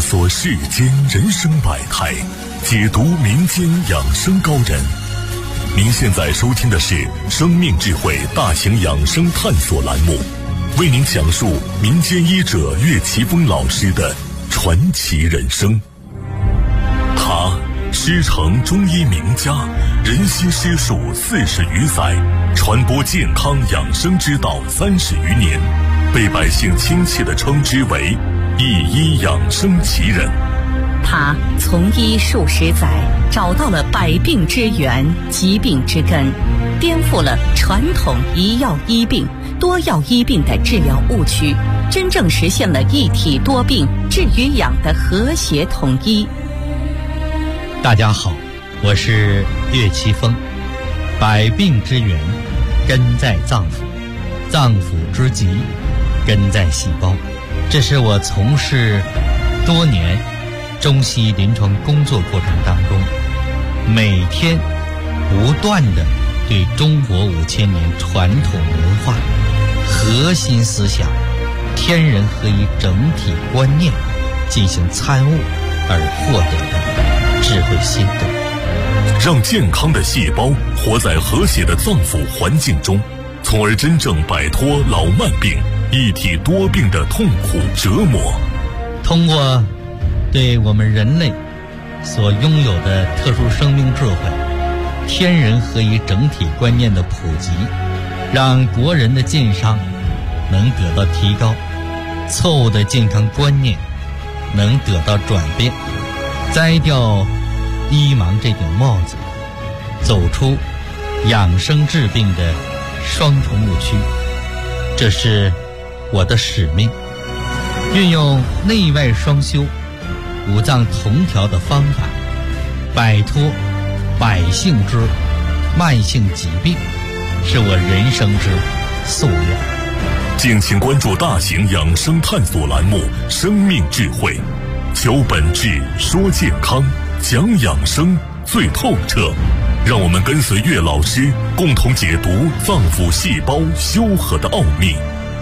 索世间人生百态，解读民间养生高人。您现在收听的是生命智慧大型养生探索栏目，为您讲述民间医者岳奇峰老师的传奇人生。他师承中医名家，人心师术40余载，传播健康养生之道30余年，被百姓亲切地称之为一医养生奇人。 他从医数十载，找到了百病之源、疾病之根，颠覆了传统一药医病、多药医病的治疗误区，真正实现了一体多病、治与养的和谐统一。 大家好，我是岳奇峰。百病之源根在脏腑，脏腑之疾根在细胞。这是我从事多年中西医临床工作过程当中，每天不断的对中国5000年传统文化核心思想天人合一整体观念进行参悟而获得的智慧心得， 让健康的细胞活在和谐的脏腑环境中，从而真正摆脱老慢病、一体多病的痛苦折磨。 通过对我们人类所拥有的特殊生命智慧、天人合一整体观念的普及，让国人的健康能得到提高，错误的健康观念能得到转变，摘掉医盲这顶帽子，走出养生治病的双重误区。这是我的使命，运用内外双修、五脏同调的方法，摆脱百姓之慢性疾病，是我人生之夙愿。 敬请关注大型养生探索栏目《生命智慧》，求本质，说健康，讲养生最透彻。让我们跟随岳老师，共同解读脏腑细胞修和的奥秘。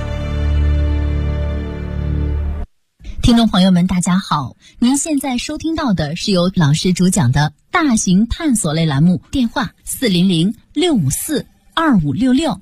听众朋友们大家好，您现在收听到的是由老师主讲的大型探索类栏目，电话400-654-2566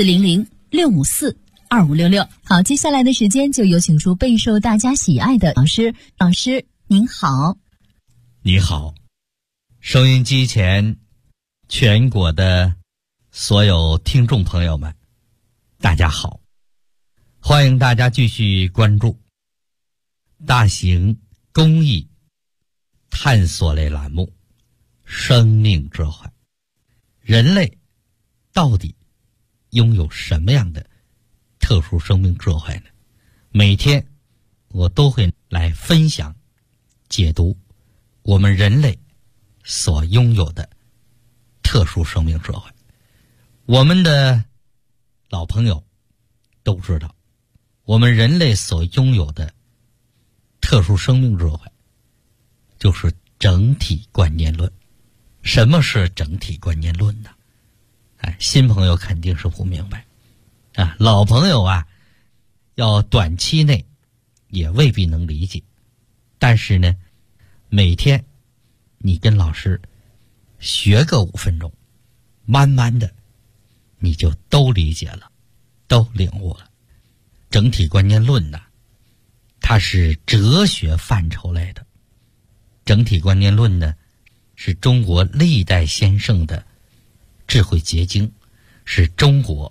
400-654-2566。好，接下来的时间就有请出备受大家喜爱的老师。老师您好。 你好，收音机前全国的所有听众朋友们大家好，欢迎大家继续关注大型公益探索类栏目《生命智慧》。人类到底拥有什么样的特殊生命智慧呢？每天我都会来分享解读我们人类所拥有的特殊生命智慧。我们的老朋友都知道，我们人类所拥有的特殊生命智慧就是整体观念论。什么是整体观念论呢？新朋友肯定是不明白啊，老朋友啊，要短期内也未必能理解。但是呢，每天你跟老师学个5分钟，慢慢的你就都理解了，都领悟了。整体观念论呢，它是哲学范畴类的。整体观念论呢，是中国历代先圣的智慧结晶，是中国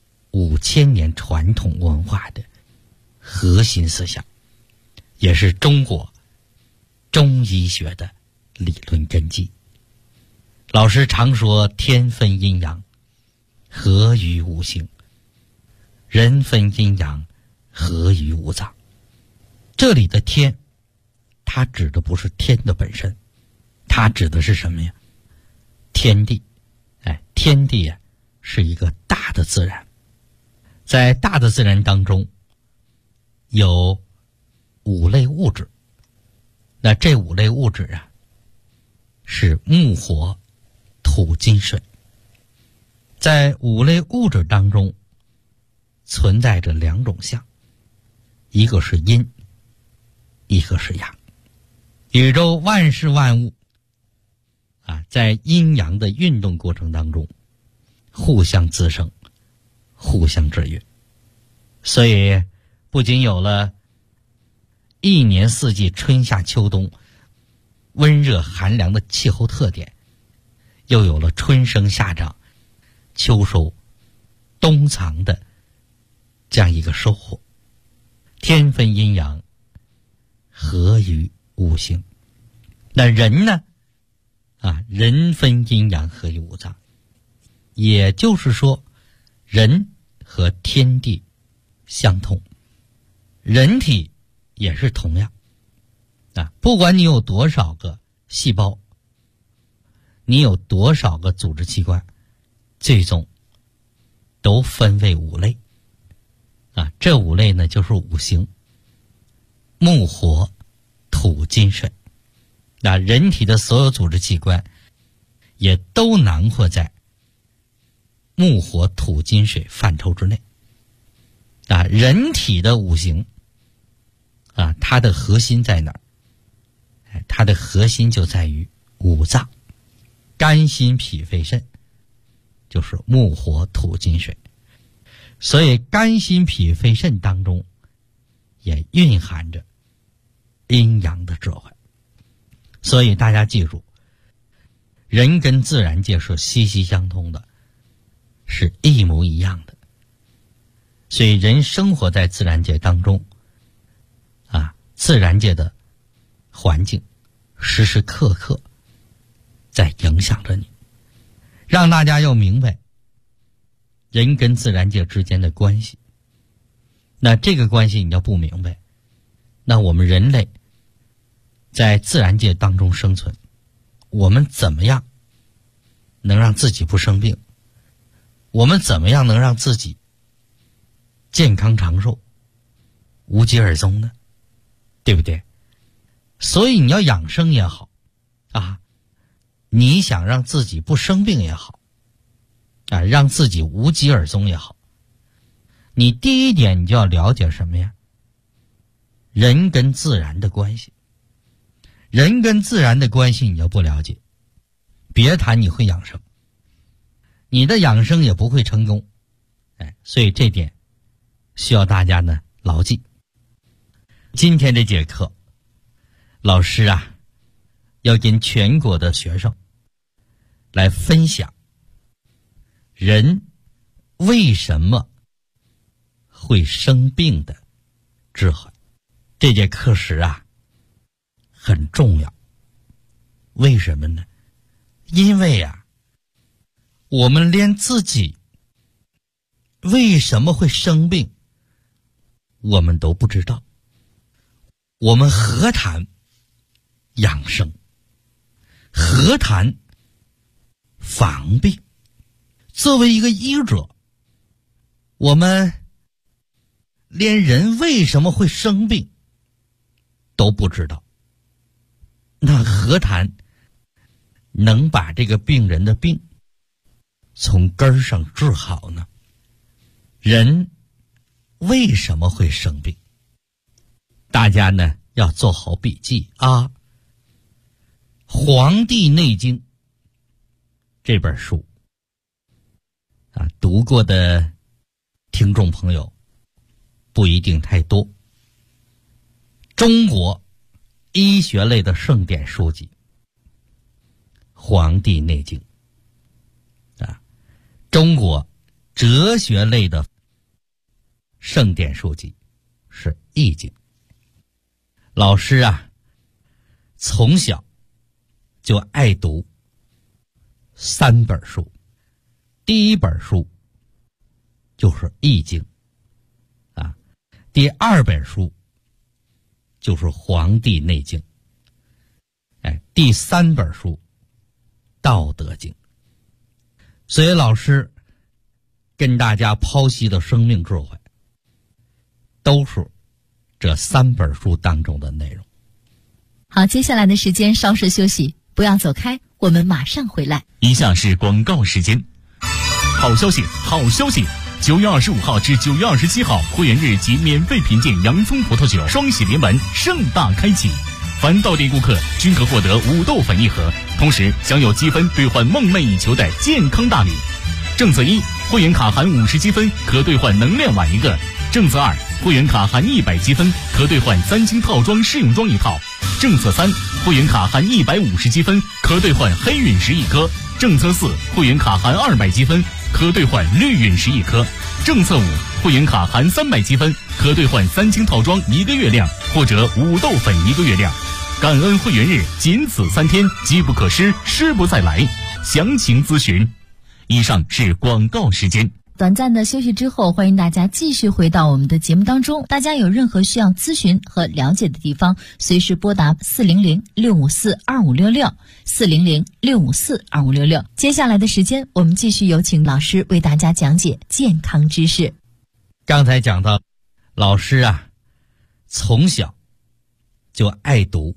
5000年传统文化的核心思想，也是中国中医学的理论根基。老师常说天分阴阳，合于五行；人分阴阳，合于五脏。这里的天，它指的不是天的本身，它指的是什么呀？天地。天地啊，是一个大的自然。在大的自然当中，有5类物质。那这5类物质啊，是木火土金水。在5类物质当中，存在着2种相，一个是阴，一个是阳。 宇宙万事万物在阴阳的运动过程当中互相滋生，互相制约，所以不仅有了一年四季春夏秋冬温热寒凉的气候特点，又有了春生夏长秋收冬藏的这样一个收获。天分阴阳，合于五行。那人呢人分阴阳，合于五脏，也就是说人和天地相通，人体也是同样不管你有多少个细胞，你有多少个组织器官，最终都分为五类这五类呢就是五行：木火土金水。人体的所有组织器官也都囊括在木火土金水范畴之内人体的五行它的核心在哪儿？它的核心就在于五脏，肝心脾肺肾，就是木火土金水。所以肝心脾肺肾当中也蕴含着阴阳的智慧。所以大家记住，人跟自然界是息息相通的，是一模一样的。所以人生活在自然界当中自然界的环境时时刻刻在影响着你，让大家要明白人跟自然界之间的关系。那这个关系你要不明白，那我们人类在自然界当中生存，我们怎么样能让自己不生病？我们怎么样能让自己健康长寿、无疾而终呢？对不对？所以你要养生也好你想让自己不生病也好让自己无疾而终也好，你第一点你就要了解什么呀？人跟自然的关系。人跟自然的关系你要不了解，别谈你会养生，你的养生也不会成功。所以这点需要大家呢牢记。今天这节课，老师要跟全国的学生来分享人为什么会生病的智慧。这节课时很重要。为什么呢？因为我们连自己为什么会生病我们都不知道，我们何谈养生，何谈防病？作为一个医者，我们连人为什么会生病都不知道，那何谈能把这个病人的病从根儿上治好呢？人为什么会生病？大家呢要做好笔记《黄帝内经》这本书读过的听众朋友不一定太多。中国医学类的圣典书籍《黄帝内经》中国哲学类的圣典书籍是《易经》。老师从小就爱读3本书，第一本书就是《易经》第二本书就是《黄帝内经》第3本书《道德经》。所以老师跟大家剖析的生命智慧都是这3本书当中的内容。 好，接下来的时间稍事休息，不要走开，我们马上回来。 以下是广告时间。好消息，好消息！9月25号至9月27号，会员日及免费品鉴洋葱葡萄酒双喜临门盛大开启。 凡到店顾客均可获得五豆粉1盒，同时享有积分兑换梦寐以求的健康大礼。政策1，会员卡含50积分可兑换能量碗1个。政策2，会员卡含100积分可兑换3星套装试用装1套。政策3，会员卡含150积分可兑换黑陨石1颗。政策4，会员卡含200积分可兑换绿陨石1颗。政策5，会员卡含300积分可兑换3星套装1个月量或者5豆粉1个月量。感恩会员日仅此3天，机不可失，失不再来。详情咨询。以上是广告时间。 短暂的休息之后，欢迎大家继续回到我们的节目当中。大家有任何需要咨询和了解的地方，随时拨打400-654-2566 400-654-2566。接下来的时间，我们继续有请老师为大家讲解健康知识。 刚才讲到，老师啊，从小就爱读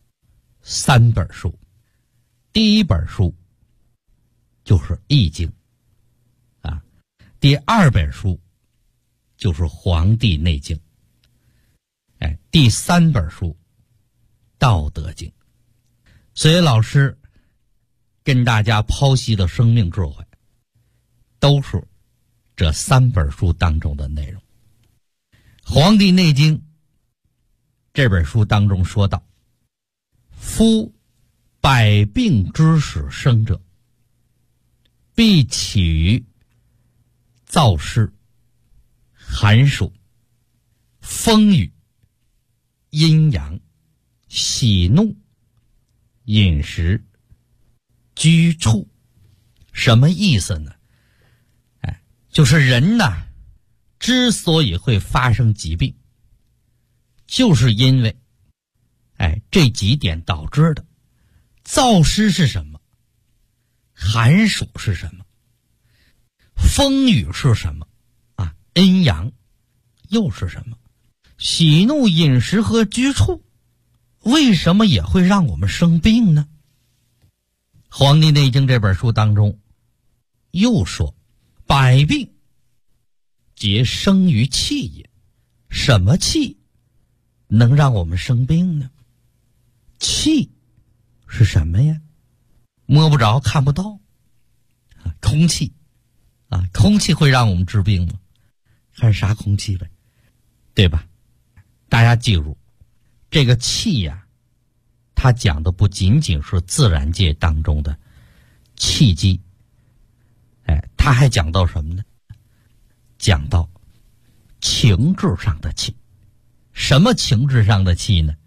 3本书。第一本书就是《易经》啊，第2本书就是《黄帝内经》，第3本书《道德经》。所以老师跟大家剖析的生命智慧，都是这3本书当中的内容。《黄帝内经》这本书当中说到，夫百病之始生者，必起于燥湿、寒暑、风雨、阴阳、喜怒、饮食、居处。什么意思呢？就是人呢，之所以会发生疾病，就是因为这几点导致的。燥湿是什么？寒暑是什么？风雨是什么？阴阳又是什么？喜怒饮食和居处为什么也会让我们生病呢？《黄帝内经》这本书当中又说，百病皆生于气也。什么气能让我们生病呢？气是什么呀？摸不着看不到空气空气会让我们治病吗？还是啥空气呗，对吧？大家记住，这个气呀，它讲的不仅仅是自然界当中的气机，它还讲到什么呢？讲到情志上的气。什么情志上的气呢？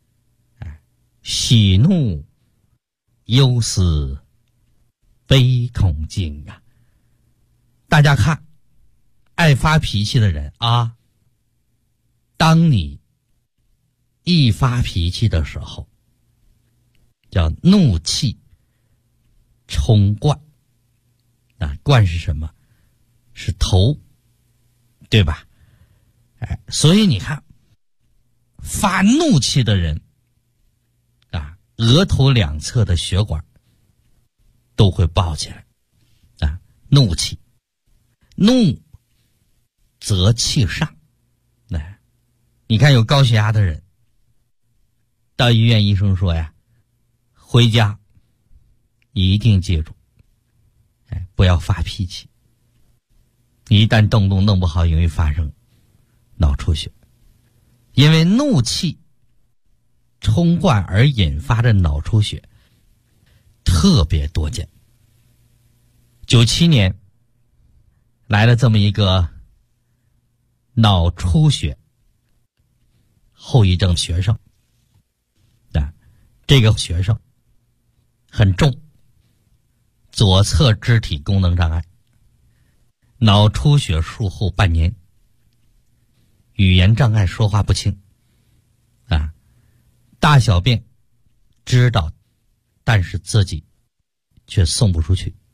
喜怒忧思悲恐惊啊！大家看，爱发脾气的人啊，当你一发脾气的时候，叫怒气冲冠冠是什么？是头，对吧？所以你看，发怒气的人额头两侧的血管都会爆起来怒气。怒则气上。你看有高血压的人到医院，医生说呀，回家一定记住不要发脾气，一旦动弄不好，容易发生脑出血。因为怒气冲冠而引发的脑出血特别多见。97年来了这么一个脑出血后遗症学生，这个学生很重，左侧肢体功能障碍，脑出血术后半年，语言障碍，说话不清大小便知道，但是自己却送不出去。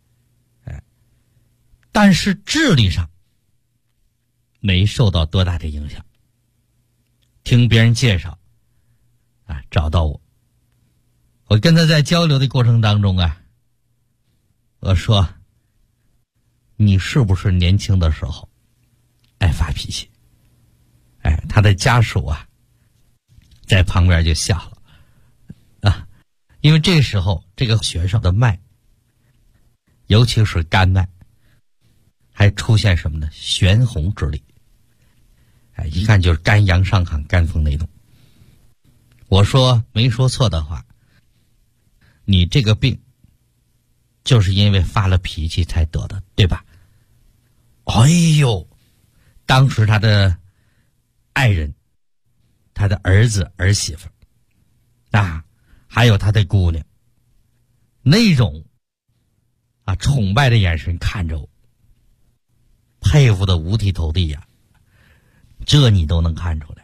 但是智力上没受到多大的影响。听别人介绍找到我跟他在交流的过程当中我说，你是不是年轻的时候爱发脾气？他的家属在旁边就笑了啊，因为这时候这个学生的脉，尤其是肝脉，还出现什么呢？玄红之力。一看就是肝阳上亢，肝风内动。我说没说错的话，你这个病就是因为发了脾气才得的，对吧？哎呦，当时他的爱人、他的儿子儿媳妇啊，还有他的姑娘，那种崇拜的眼神看着我，佩服的五体投地呀，这你都能看出来。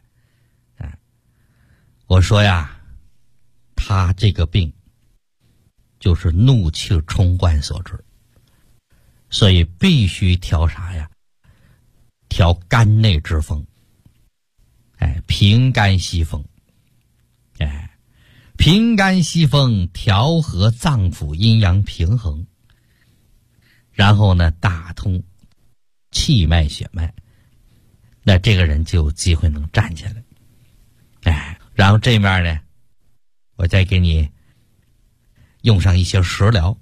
我说呀，他这个病就是怒气冲冠所致，所以必须调啥呀？调肝内之风，平肝息风，平肝息风，调和脏腑阴阳平衡，然后呢，打通气脉血脉，那这个人就有机会能站起来。然后这面呢，我再给你用上一些食疗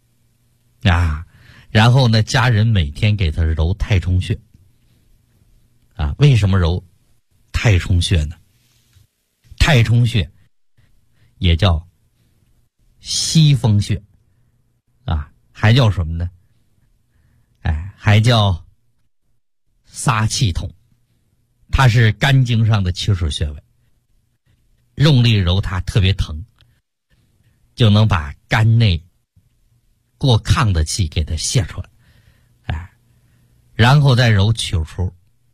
然后呢，家人每天给他揉太冲穴为什么揉太冲穴呢？太冲穴也叫息风穴还叫什么呢？还叫撒气筒，它是肝经上的起始穴位，用力揉它特别疼，就能把肝内过亢的气给它泄出来。然后再揉曲池，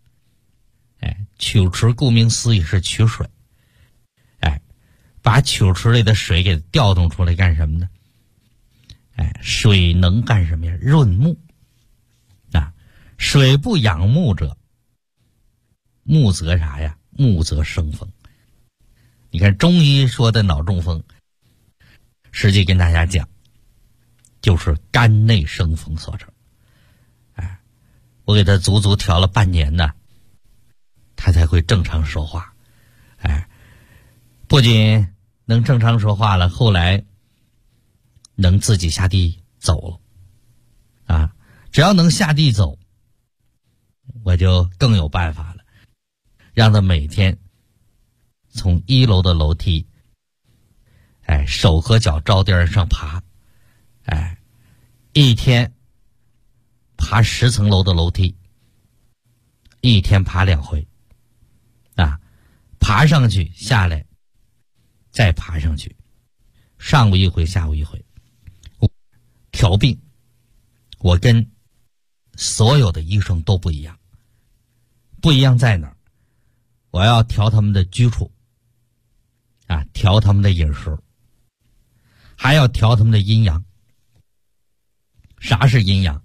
曲池顾名思义是取水，把曲池里的水给调动出来干什么呢？水能干什么呀？润目水不养目者，目则啥呀？目则生风。你看中医说的脑中风，实际跟大家讲，就是肝内生风所致。我给他足足调了半年呢，他才会正常说话。不仅能正常说话了，后来能自己下地走了只要能下地走，我就更有办法了，让他每天从1楼的楼梯手和脚着地上爬，一天爬10层楼的楼梯，一天爬2回爬上去下来再爬上去，上午1回下午1回。调病我跟所有的医生都不一样，不一样在哪儿？我要调他们的居处调他们的饮食，还要调他们的阴阳。啥是阴阳？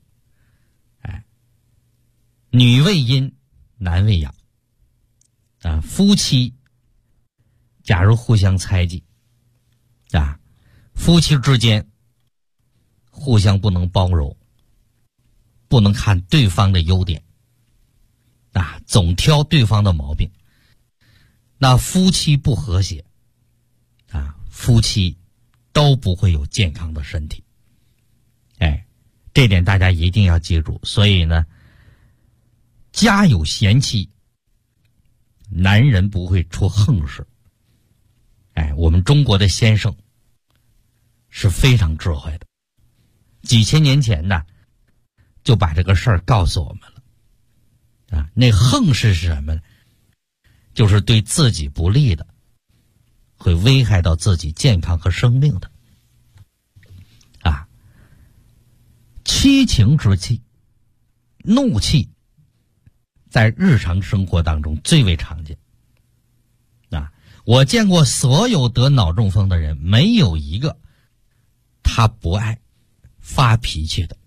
女为阴，男为阳夫妻假如互相猜忌夫妻之间互相不能包容，不能看对方的优点总挑对方的毛病，那夫妻不和谐夫妻都不会有健康的身体。这点大家一定要记住。所以呢，家有贤妻，男人不会出横事。我们中国的先生是非常智慧的，几千年前呢就把这个事儿告诉我们了那横事是什么呢？就是对自己不利的，会危害到自己健康和生命的七情之气，怒气在日常生活当中最为常见我见过所有得脑中风的人，没有一个他不爱发脾气的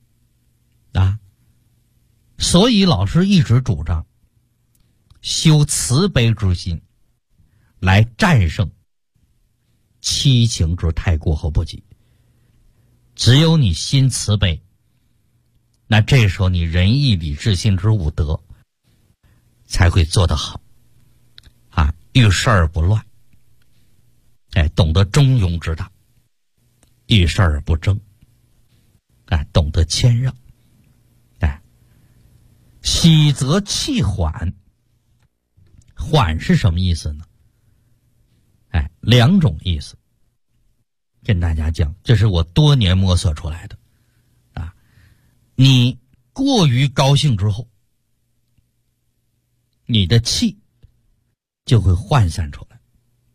所以老师一直主张修慈悲之心，来战胜七情之太过和不及。只有你心慈悲，那这时候你仁义礼智信之五德才会做得好遇事而不乱懂得中庸之道，遇事而不争，懂得谦让，喜则气缓。缓是什么意思呢？两种意思，跟大家讲，这是我多年摸索出来的。你过于高兴之后，你的气就会涣散出来。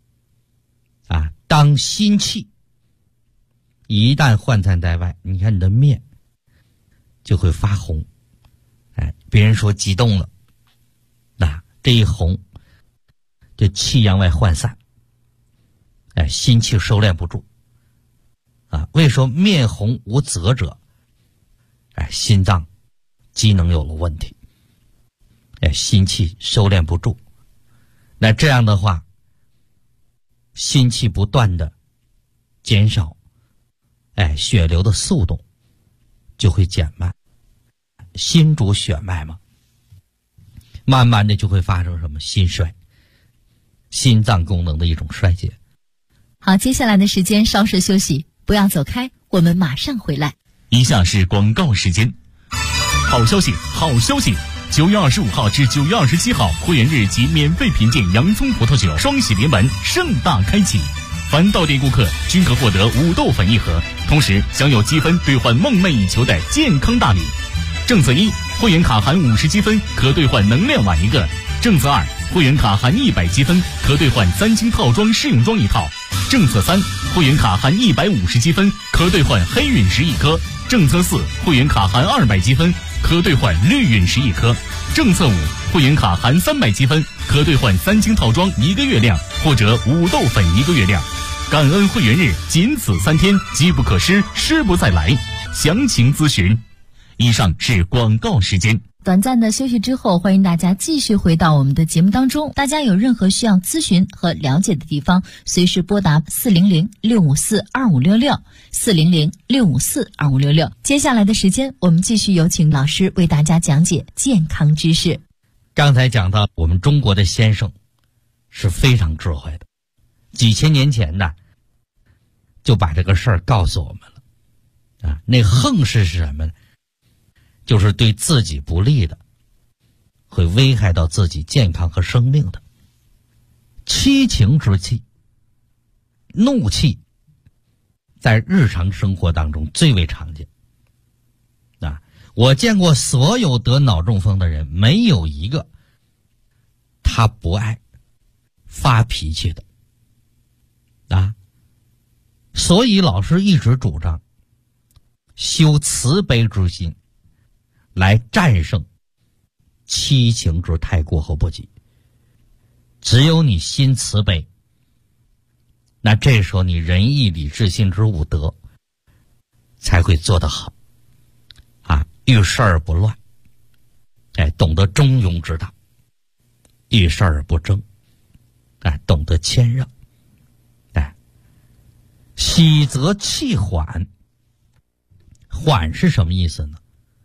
当心气一旦涣散在外，你看你的面就会发红。别人说激动了，这一红就气阳外涣散，心气收敛不住。为说面红无泽者，心脏机能有了问题，心气收敛不住。那这样的话，心气不断的减少，血流的速度就会减慢。心主血脉嘛，慢慢的就会发生什么心衰，心脏功能的一种衰竭。 好，接下来的时间稍事休息，不要走开，我们马上回来。 以下是广告时间。好消息，好消息！9月25号至9月27号，会员日及免费品鉴洋葱葡萄酒双喜临门盛大开启，凡到店顾客均可获得5豆粉1盒，同时享有积分兑换梦寐以求的健康大礼。政策1，会员卡含50积分可兑换能量碗1个；政策2，会员卡含100积分可兑换3精套装试用装1套；政策3，会员卡含150积分可兑换黑陨石1颗；政策4，会员卡含200积分可兑换绿陨石1颗；政策5，会员卡含300积分可兑换3精套装1个月量或者5豆粉1个月量。感恩会员日仅此3天，机不可失，失不再来。详情咨询。以上是广告时间。 短暂的休息之后，欢迎大家继续回到我们的节目当中。大家有任何需要咨询和了解的地方，随时拨打400-654-2566 400-654-2566。接下来的时间，我们继续有请老师为大家讲解健康知识。 刚才讲到我们中国的先生是非常智慧的，几千年前呢就把这个事儿告诉我们了。那横是什么呢？就是对自己不利的，会危害到自己健康和生命的。七情之气，怒气在日常生活当中最为常见。我见过所有得脑中风的人，没有一个他不爱发脾气的。所以老师一直主张修慈悲之心，来战胜七情之太过和不及。只有你心慈悲，那这时候你仁义礼智信之五德才会做得好。遇事而不乱，懂得中庸之道，遇事而不争，懂得谦让，喜则气缓。缓是什么意思呢？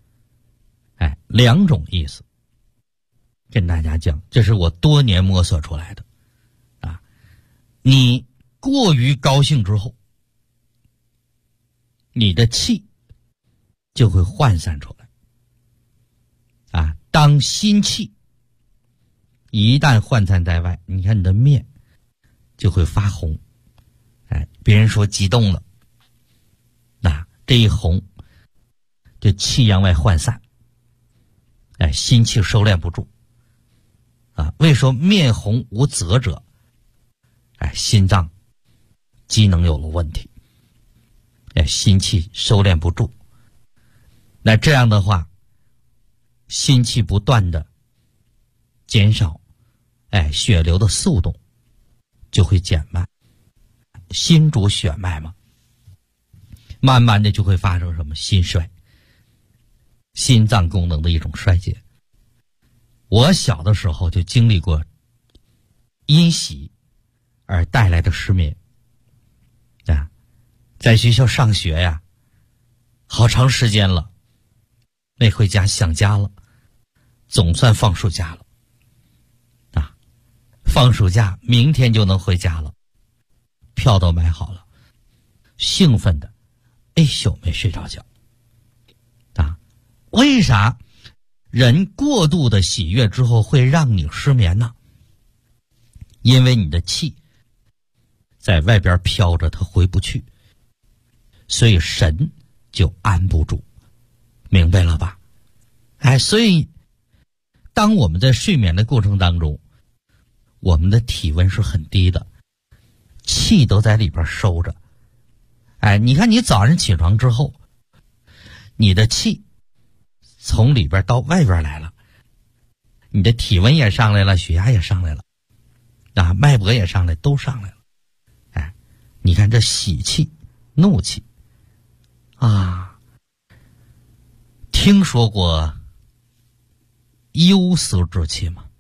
两种意思，跟大家讲，这是我多年摸索出来的。你过于高兴之后，你的气就会涣散出来。当心气一旦涣散在外，你看你的面就会发红。别人说激动了，这一红就气阳外涣散，心气收敛不住。为说面红无泽者，心脏机能有了问题，心气收敛不住。那这样的话，心气不断的减少，血流的速度就会减慢。心主血脉嘛，慢慢的就会发生什么心衰，心脏功能的一种衰竭。我小的时候就经历过因喜而带来的失眠。在学校上学呀，好长时间了没回家，想家了，总算放暑假了。放暑假明天就能回家了， 票都买好了，兴奋的一宿没睡着觉啊！为啥人过度的喜悦之后会让你失眠呢？因为你的气在外边飘着，它回不去，所以神就安不住，明白了吧？所以当我们在睡眠的过程当中，我们的体温是很低的，气都在里边收着。你看你早上起床之后，你的气从里边到外边来了，你的体温也上来了，血压也上来了，脉搏也上来，都上来了。你看这喜气、怒气啊，听说过忧思之气吗？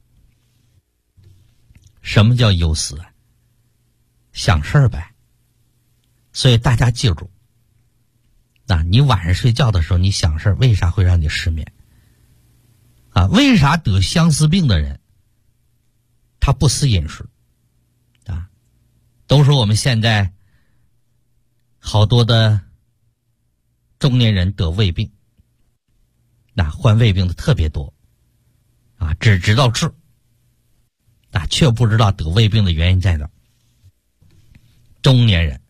什么叫忧思啊？想事儿呗。所以大家记住，你晚上睡觉的时候你想事儿，为啥会让你失眠？为啥得相思病的人他不思饮食？都说我们现在好多的中年人得胃病，患胃病的特别多，只知道治，却不知道得胃病的原因在哪儿。中年人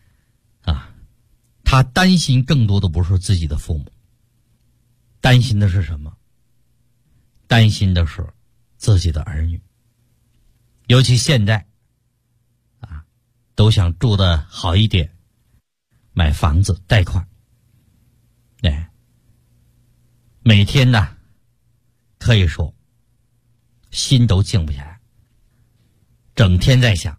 他担心更多的不是自己的父母，担心的是什么？担心的是自己的儿女。尤其现在都想住得好一点，买房子贷款，每天呢可以说心都静不下来，整天在想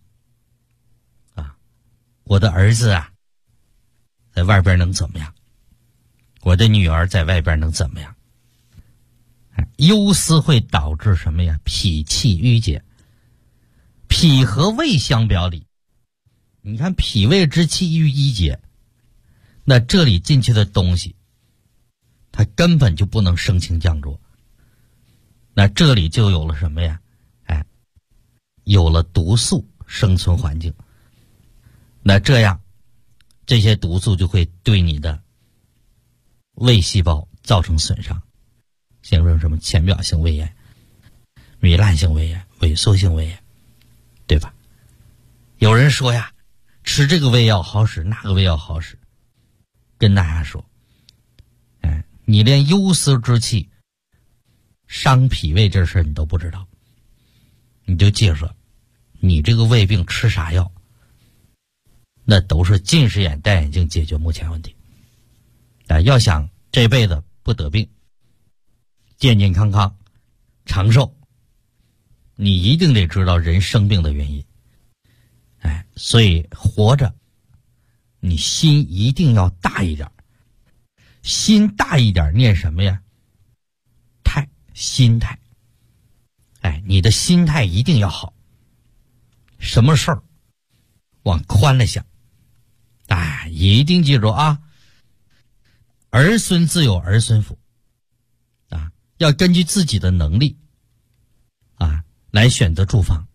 我的儿子在外边能怎么样，我的女儿在外边能怎么样。忧思会导致什么呀？脾气郁结。脾和胃相表里，你看脾胃之气郁结，那这里进去的东西它根本就不能升清降浊，那这里就有了什么呀？有了毒素生存环境，那这样这些毒素就会对你的胃细胞造成损伤，形成什么浅表性胃炎、糜烂性胃炎、萎缩性胃炎，对吧？有人说呀，吃这个胃药好使，那个胃药好使，跟大家说，你连忧思之气伤脾胃这事你都不知道，你就记着，你这个胃病吃啥药，那都是近视眼戴眼镜解决目前问题。要想这辈子不得病，健健康康长寿，你一定得知道人生病的原因。所以活着你心一定要大一点，心大一点念什么呀？态，心态。你的心态一定要好，什么事儿往宽了想。一定记住儿孙自有儿孙福，要根据自己的能力来选择住房。